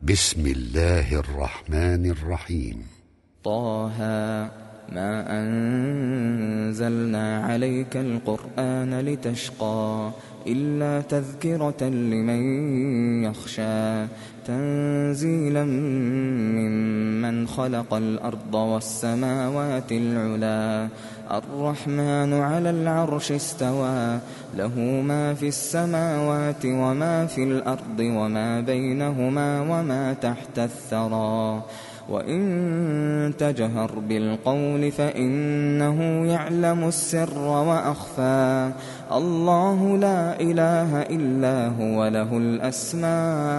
بسم الله الرحمن الرحيم. طه ما أنزلنا عليك القرآن لتشقى إلا تذكرة لمن يخشى تنزيلا ممن خلق الأرض والسماوات العلا الرحمن على العرش استوى له ما في السماوات وما في الأرض وما بينهما وما تحت الثرى وإن تجهر بالقول فإنه يعلم السر وأخفى الله لا إله إلا هو له الأسماء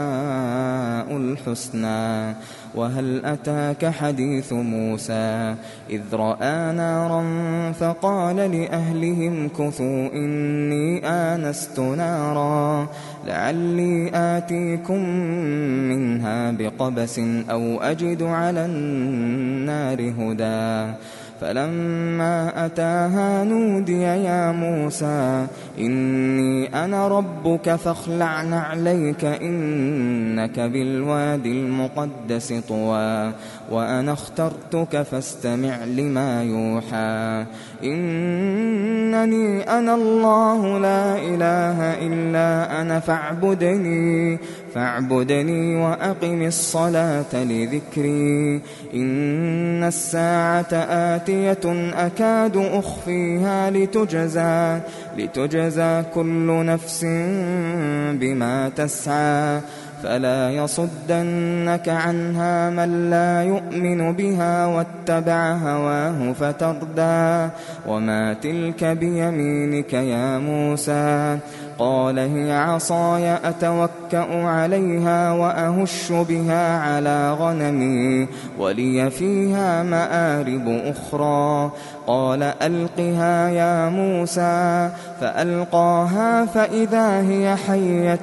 الحسنى وهل أتاك حديث موسى إذ رأى نارا فقال لأهلهم كثوا إني آنست نارا لعلي آتيكم منها بقبس أو أجد على النار هدى فلما أتاها نودي يا موسى إني أنا ربك فاخلع نعليك إنك بالوادي المقدس طوى وأنا اخترتك فاستمع لما يوحى إنني أنا الله لا إله إلا أنا فاعبدني وأقم الصلاة لذكري إن الساعة آتية أكاد أخفيها لتجزى كل نفس بما تسعى فلا يصدنك عنها من لا يؤمن بها واتبع هواه فتردى وما تلك بيمينك يا موسى قال هي عصاي أتوكأ عليها وأهش بها على غنمي ولي فيها مآرب أخرى قال ألقها يا موسى فألقاها فإذا هي حية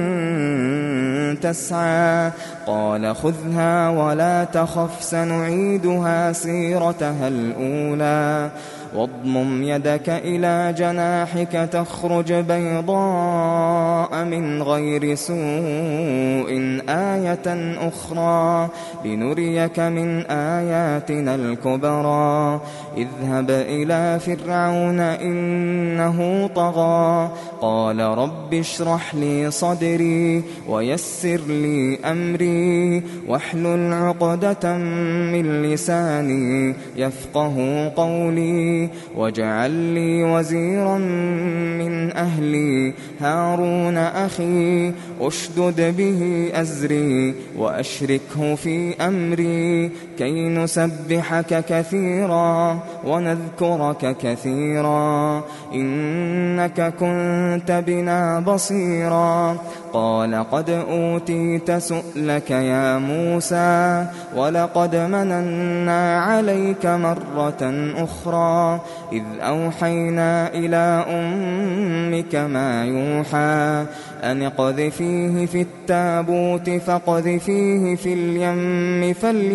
تسعى قال خذها ولا تخف سنعيدها سيرتها الأولى واضمم يدك إلى جناحك تخرج بيضاء من غير سوء آية أخرى لنريك من آياتنا الكبرى اذهب إلى فرعون إنه طغى قال رب اشرح لي صدري ويسر لي أمري واحلل عقدة من لساني يفقه قولي واجعل لي وزيرا من أهلي هارون أخي أشدد به أزري وأشركه في أمري كي نسبحك كثيرا ونذكرك كثيرا إنك كنت بنا بصيرا قال قد أوتيت سؤلك يا موسى ولقد مننا عليك مرة أخرى إذ أوحينا إلى أمك ما يوحى أن اقذفيه في التابوت فاقذفيه في اليم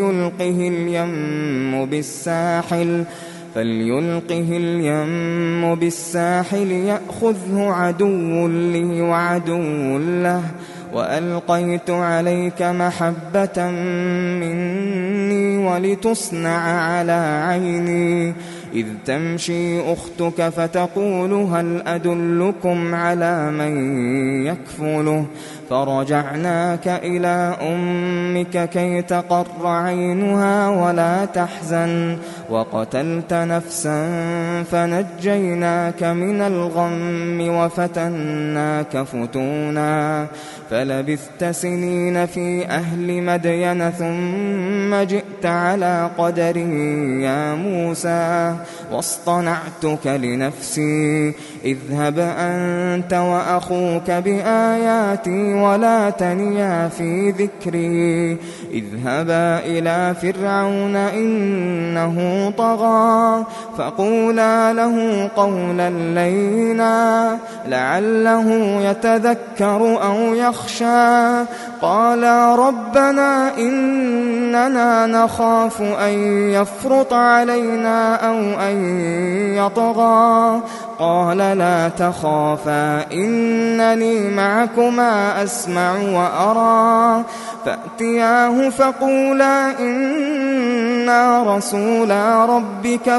فليلقه اليم بالساحل يأخذه عدو لي وعدو له وألقيت عليك محبة مني ولتصنع على عيني إذ تمشي أختك فتقول هل أدلكم على من يكفله فرجعناك إلى أمك كي تقر عينها ولا تحزن وقتلت نفسا فنجيناك من الغم وفتناك فتونا فلبثت سنين في أهل مدين ثم جئت على قدري يا موسى واصطنعتك لنفسي اذهب أنت وأخوك بآياتي ولا تنيا في ذكري اذهبا إلى فرعون إنه طغى فقولا له قولا لينا لعله يتذكر أو يخشى قالا ربنا إننا نخاف أن يفرط علينا أو أن يطغى قال لا تخافا إنني معكما أسمع وأرى فأتياه فقولا إنا رسولا ربك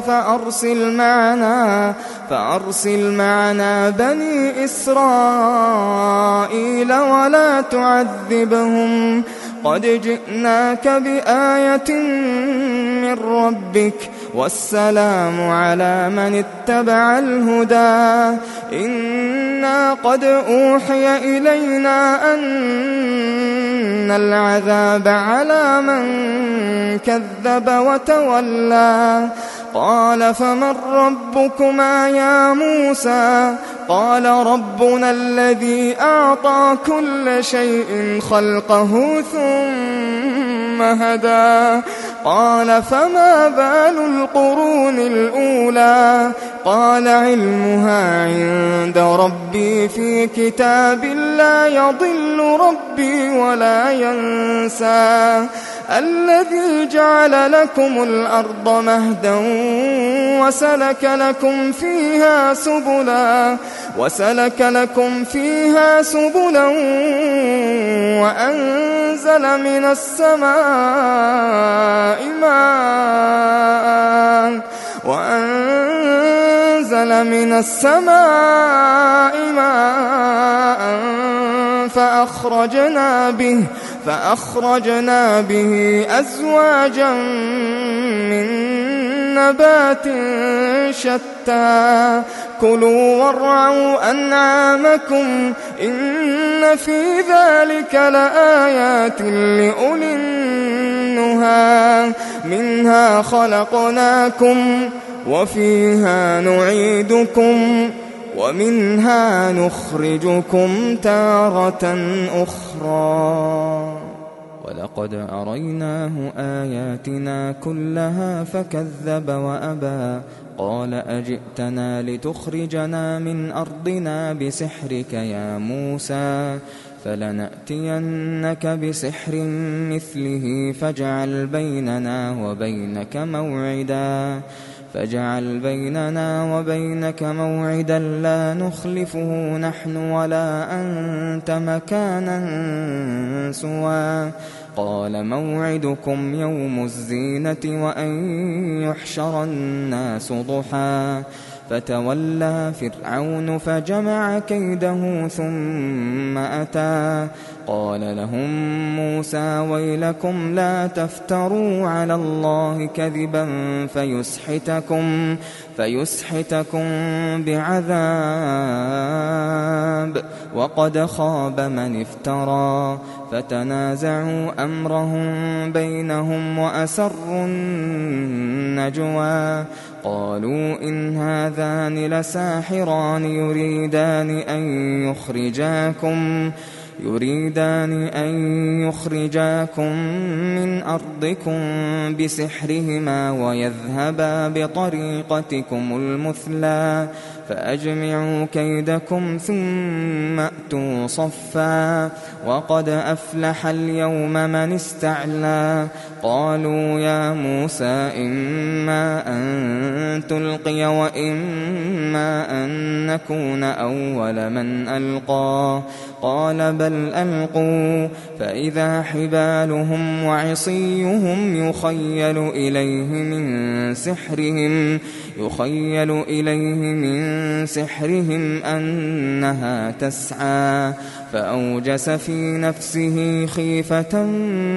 فأرسل معنا بني إسرائيل ولا تعذبهم قد جئناك بآية من ربك والسلام على من اتبع الهدى إنا قد أوحي إلينا أن العذاب على من كذب وتولى قال فمن ربكما يا موسى قال ربنا الذي أعطى كل شيء خلقه ثم هدى قال فما بال القرون الأولى قال علمها عند ربي في كتاب لا يضل ربي ولا ينسى الذي جعل لكم الأرض مهدا وسلك لكم فيها سبلا وأنزل من السماء ماء فأخرجنا به أزواجا من نبات شتى كلوا وارعوا أنعامكم إن في ذلك لآيات لأولي النهى منها خلقناكم وفيها نعيدكم ومنها نخرجكم تارة أخرى ولقد أريناه آياتنا كلها فكذب وأبى قال أجئتنا لتخرجنا من أرضنا بسحرك يا موسى فلنأتينك بسحر مثله فاجعل بيننا وبينك موعدا لا نخلفه نحن ولا أنت مكانا سوى قال موعدكم يوم الزينة وأن يحشر الناس ضحى فتولى فرعون فجمع كيده ثم أتى قال لهم موسى ويلكم لا تفتروا على الله كذبا فيسحتكم بعذاب وقد خاب من افترى فتنازعوا أمرهم بينهم وأسروا النجوى قالوا إن هذان لساحران يريدان أن يخرجاكم من أرضكم بسحرهما ويذهبا بطريقتكم المثلى فأجمعوا كيدكم ثم أتوا صفا وقد أفلح اليوم من استعلى قالوا يا موسى إما أن تلقي وإما أن نكون أول من ألقى قال بل ألقوا فإذا حبالهم وعصيهم يخيل إليه من سحرهم أنها تسعى فأوجس في نفسه خيفة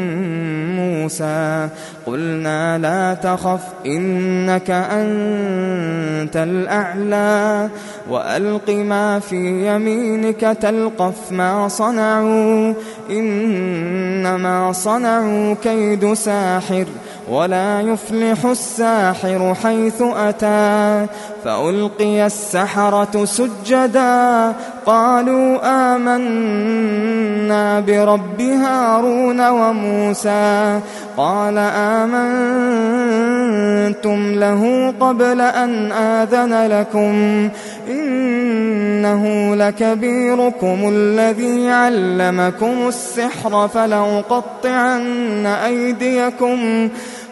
موسى قلنا لا تخف إنك أنت الأعلى وألق ما في يمينك تلقف ما صنعوا إنما صنعوا كيد ساحر ولا يفلح الساحر حيث أتى فألقي السحرة سجدا قالوا آمنا برب هارون وموسى قال آمنتم له قبل أن آذن لكم إنه لكبيركم الذي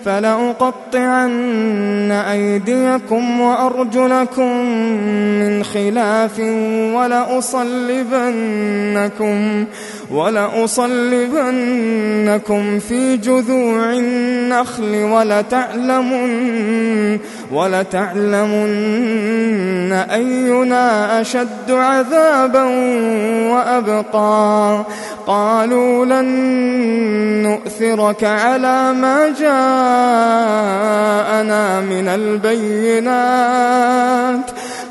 فلأقطعن أيديكم وأرجلكم من خلاف ولأصلبنكم في جذوع النخل ولتعلمن أينا أشد عذابا وأبقى. قالوا لن نؤثرك على ما جاءنا من البينات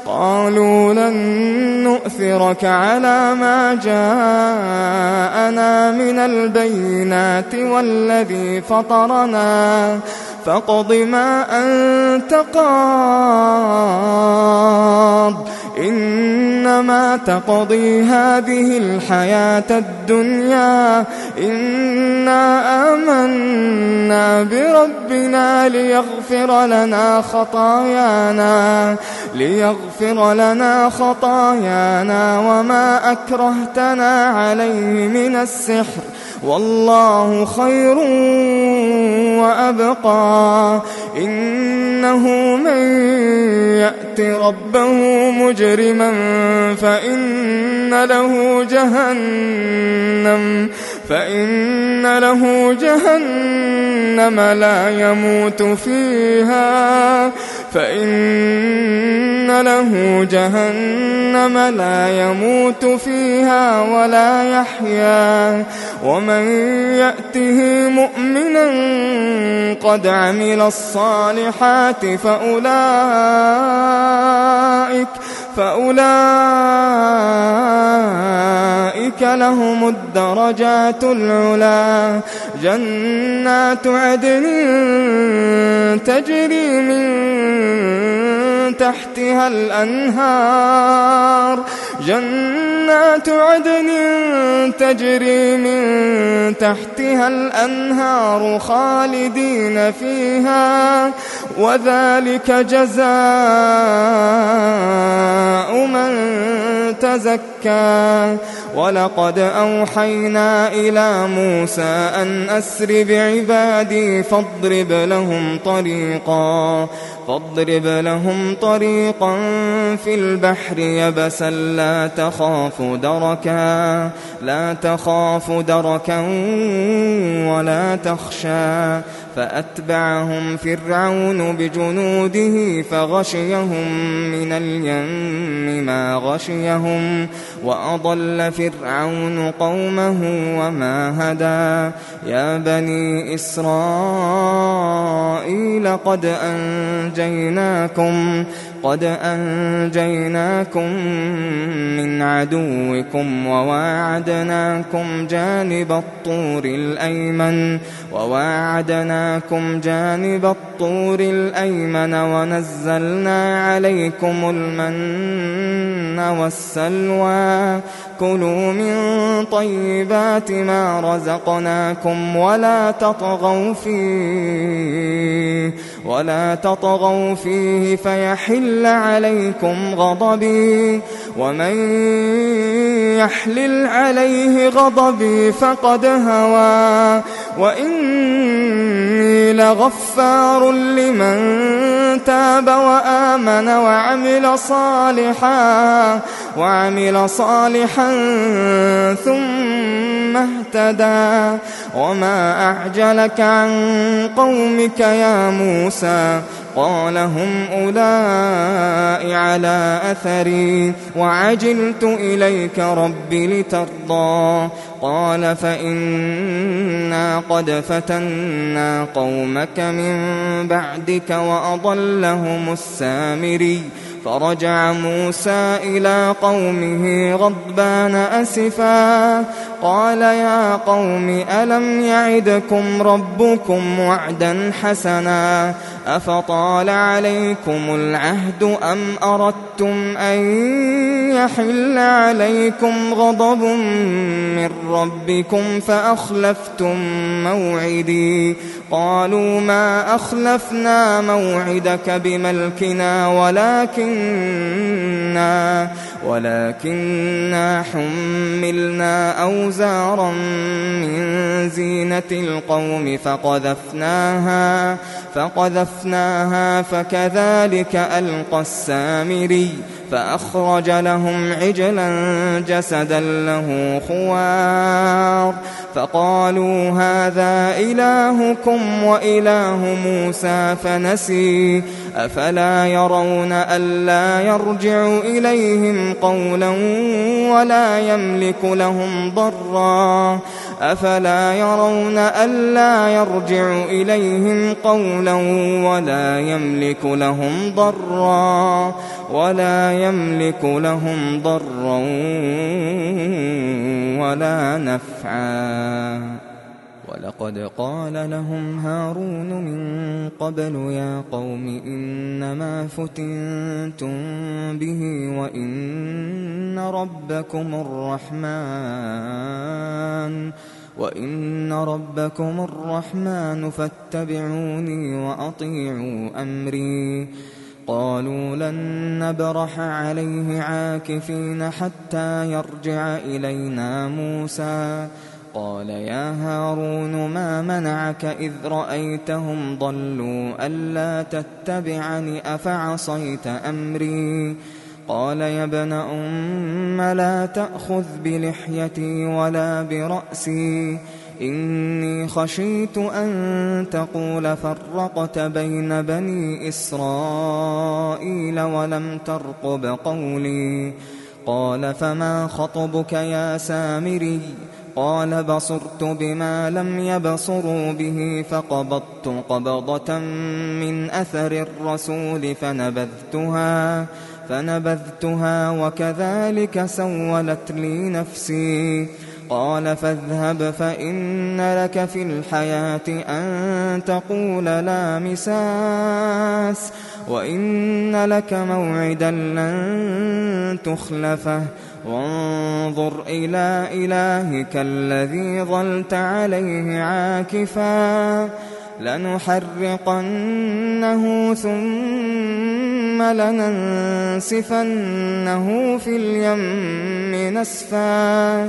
والذي فطرنا فاقض ما أنت قاض إنما تقضي هذه الحياة الدنيا إنا آمنا بربنا ليغفر لنا خطايانا وما أكرهتنا عليه من السحر والله خير وأبقى. إنه من يأت ربه مجرما فإن له جهنم لا يموت فيها ولا يحيا. ومن يأته مؤمنا قد عمل الصالحات فأولئك لهم الدرجات العلى. جنات عدن تجري من تحتها الأنهار خالدين فيها وذلك جزاء من تزكى. ولقد أوحينا إلى موسى أن أسر بعبادي فاضرب لهم طريقا في البحر يبسا لا تخاف دركا ولا تخشى. فأتبعهم فرعون بجنوده فغشيهم من اليم ما غشيهم وأضل فرعون قومه وما هدى. يا بني إسرائيل قد أنجيناكم من عدوكم وواعدناكم جانب الطور الأيمن ونزلنا عليكم المن والسلوى. كلوا من طيبات ما رزقناكم ولا تطغوا فيه فيحل عليكم غضبي ومن يحلل عليه غضبي فقد هوى. وإني لغفار لمن تاب وآمن وعمل صالحا ثم اهتدى. وما أعجلك عن قومك يا موسى؟ قال هم أولئك على أثري وعجلت إليك رب لترضى. قال فإنا قد فتنا قومك من بعدك وأضلهم السامري. فرجع موسى إلى قومه غضبان أسفا قال يا قوم ألم يعدكم ربكم وعدا حسنا أفطال عليكم العهد أم أردتم أن يحل عليكم غضب من ربكم فأخلفتم موعدي. قالوا ما أخلفنا موعدك بملكنا ولكننا حملنا أوزارا من زينة القوم فقذفناها فكذلك ألقى السامري فأخرج لهم عجلا جسدا له خوار فقالوا هذا إلهكم وإله موسى فنسي أفلا يرون ألا يرجع إليهم قولا ولا يملك لهم ضرا ولا نفعا ولقد قال لهم هارون من قبل يا قوم إنما فتنتم به وإن ربكم الرحمن فاتبعوني وأطيعوا أمري قالوا لن نبرح عليه عاكفين حتى يرجع إلينا موسى قال يا هارون ما منعك إذ رأيتهم ضلوا ألا تتبعني أفعصيت أمري قال يا ابن أم لا تأخذ بلحيتي ولا برأسي إني خشيت أن تقول فرقت بين بني إسرائيل ولم ترقب قولي قال فما خطبك يا سامري قال بصرت بما لم يبصروا به فقبضت قبضة من أثر الرسول فنبذتها وكذلك سولت لي نفسي قال فاذهب فإن لك في الحياة أن تقول لا مساس وإن لك موعدا لن تخلفه وانظر إلى إلهك الذي ظلت عليه عاكفا لنحرقنه ثم لننسفنه في اليم نسفا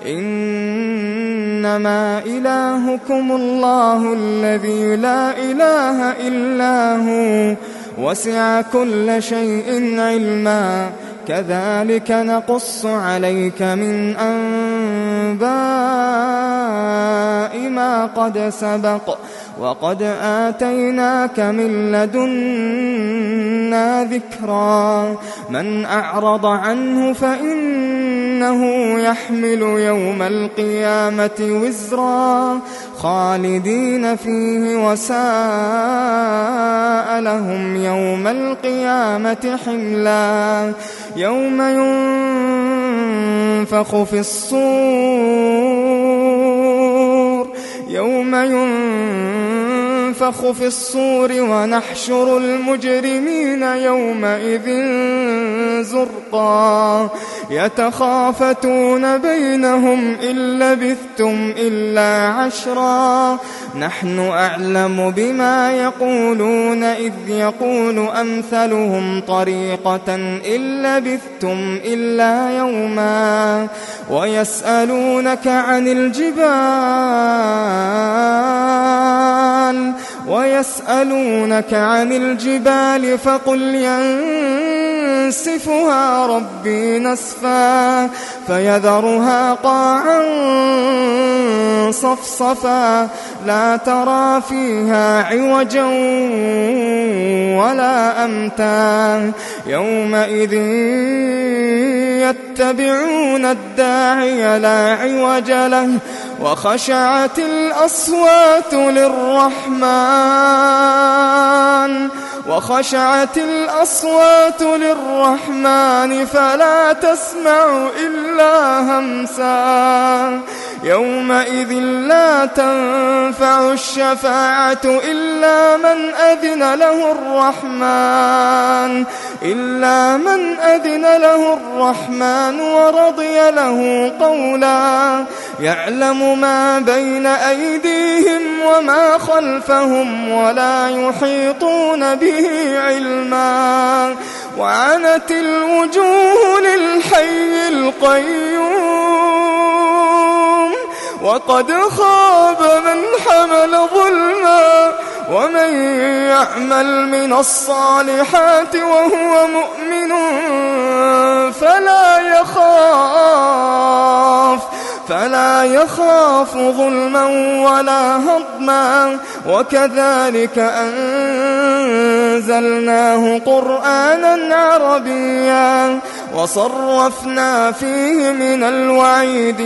إنما إلهكم الله الذي لا إله إلا هو وسع كل شيء علما كذلك نقص عليك من أنباء ما قد سبق وقد آتيناك من لدنا ذكرا من أعرض عنه فإنه يحمل يوم القيامة وزرا خالدين فيه وساء لهم يوم القيامة حملا يوم ينفخ في الصور ونحشر المجرمين يومئذ زرقا يتخافتون بينهم إن لبثتم إلا عشرا نحن أعلم بما يقولون إذ يقول أمثلهم طريقة إن لبثتم إلا يوما ويسألونك عن الجبال فقل ينسفها ربي نسفا فيذرها قاعا صفصفا لا ترى فيها عوجا ولا أمتا يومئذ يتبعون الداعي لا عوج له وخشعت الأصوات للرحمن فلا تسمع إلا همسا يومئذ لا تنفع الشفاعة إلا من أذن له الرحمن ورضي له قولا يعلم ما بين أيديهم وما خلفهم ولا يحيطون به علما وعنت الوجوه للحي القيوم وقد خاب من حمل ظلما ومن يعمل من الصالحات وهو مؤمن فلا يخاف ظلما ولا هضما وكذلك أنزلناه قرآنا عربيا وصرفنا فيه من الوعيد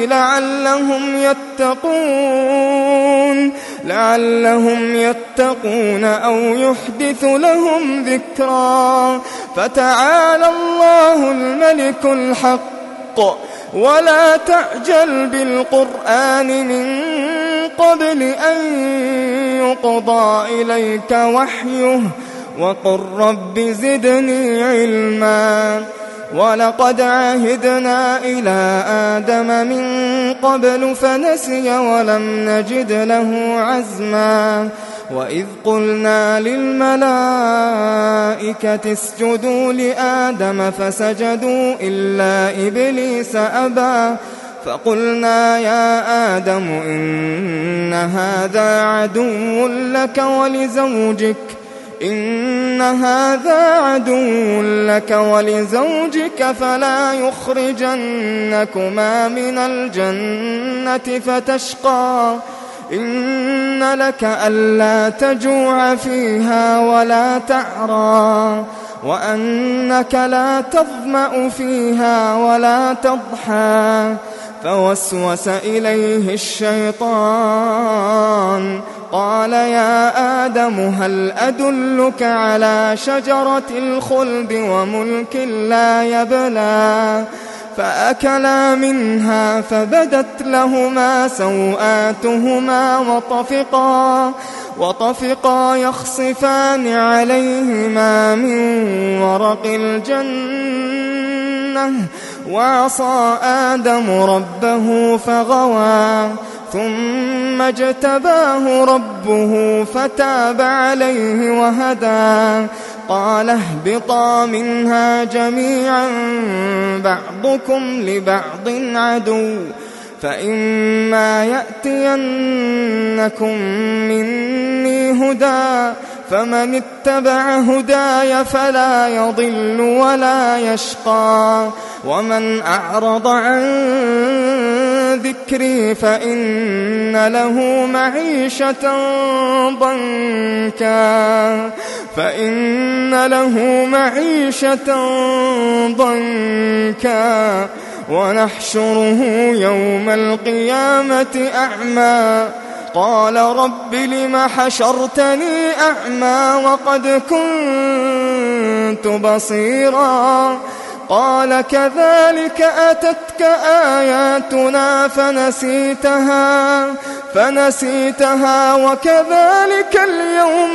لعلهم يتقون أو يحدث لهم ذكرا فتعالى الله الملك الحق ولا تعجل بالقرآن من قبل أن يقضى إليك وحيه وقل رب زدني علما ولقد عهدنا إلى آدم من قبل فنسي ولم نجد له عزما وإذ قلنا للملائكة اسجدوا لآدم فسجدوا إلا إبليس أبى فقلنا يا آدم إن هذا عدو لك ولزوجك فلا يخرجنكما من الجنة فتشقى إن لك ألا تجوع فيها ولا تعرى وأنك لا تظمأ فيها ولا تضحى فوسوس إليه الشيطان قال يا آدم هل أدلك على شجرة الخلد وملك لا يبلى فأكلا منها فبدت لهما سوآتهما وطفقا يخصفان عليهما من ورق الجنة وعصى آدم ربه فغوى ثم اجتباه ربه فتاب عليه وهدى قال اهبطا منها جميعا بعضكم لبعض عدو فإما يأتينكم مني هدى فمن اتبع هداي فلا يضل ولا يشقى ومن أعرض عن ذكري فإن له معيشة ضنكا ونحشره يوم القيامة أعمى قال رب لم حشرتني أعمى وقد كنت بصيرا قال كذلك أتتك آياتنا فنسيتها وكذلك اليوم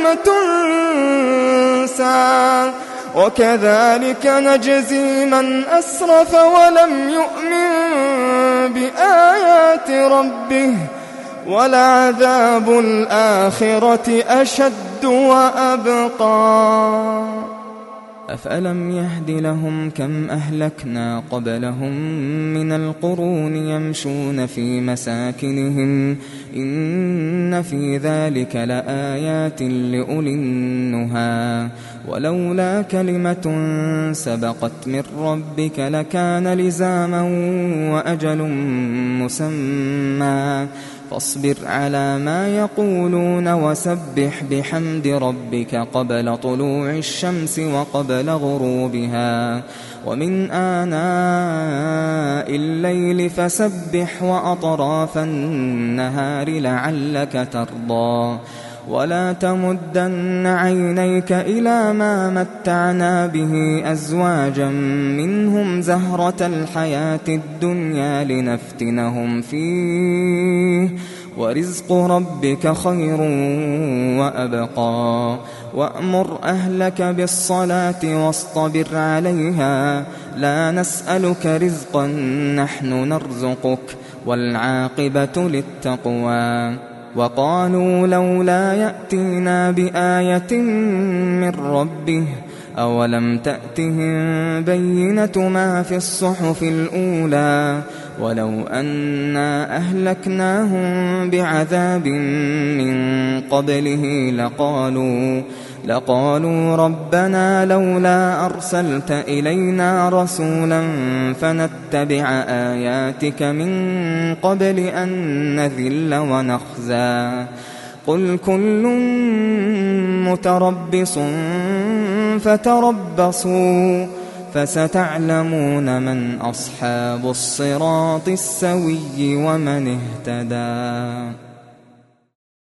تنسى وكذلك نجزي من أسرف ولم يؤمن بآيات ربه ولعذاب الآخرة أشد وأبقى أفألم يهد لهم كم أهلكنا قبلهم من القرون يمشون في مساكنهم إن في ذلك لآيات لأولي النهى ولولا كلمة سبقت من ربك لكان لزاما وأجل مسمى فاصبر على ما يقولون وسبح بحمد ربك قبل طلوع الشمس وقبل غروبها ومن آناء الليل فسبح وأطراف النهار لعلك ترضى ولا تمدن عينيك إلى ما متعنا به أزواجا منهم زهرة الحياة الدنيا لنفتنهم فيه ورزق ربك خير وأبقى وأمر أهلك بالصلاة واصطبر عليها لا نسألك رزقا نحن نرزقك والعاقبة للتقوى وقالوا لولا يأتينا بآية من ربه أولم تأتهم بينة ما في الصحف الأولى ولو أنا أهلكناهم بعذاب من قبله لقالوا ربنا لولا أرسلت إلينا رسولا فنتبع آياتك من قبل أن نذل ونخزى قل كل متربص فتربصوا فستعلمون من أصحاب الصراط السوي ومن اهتدى.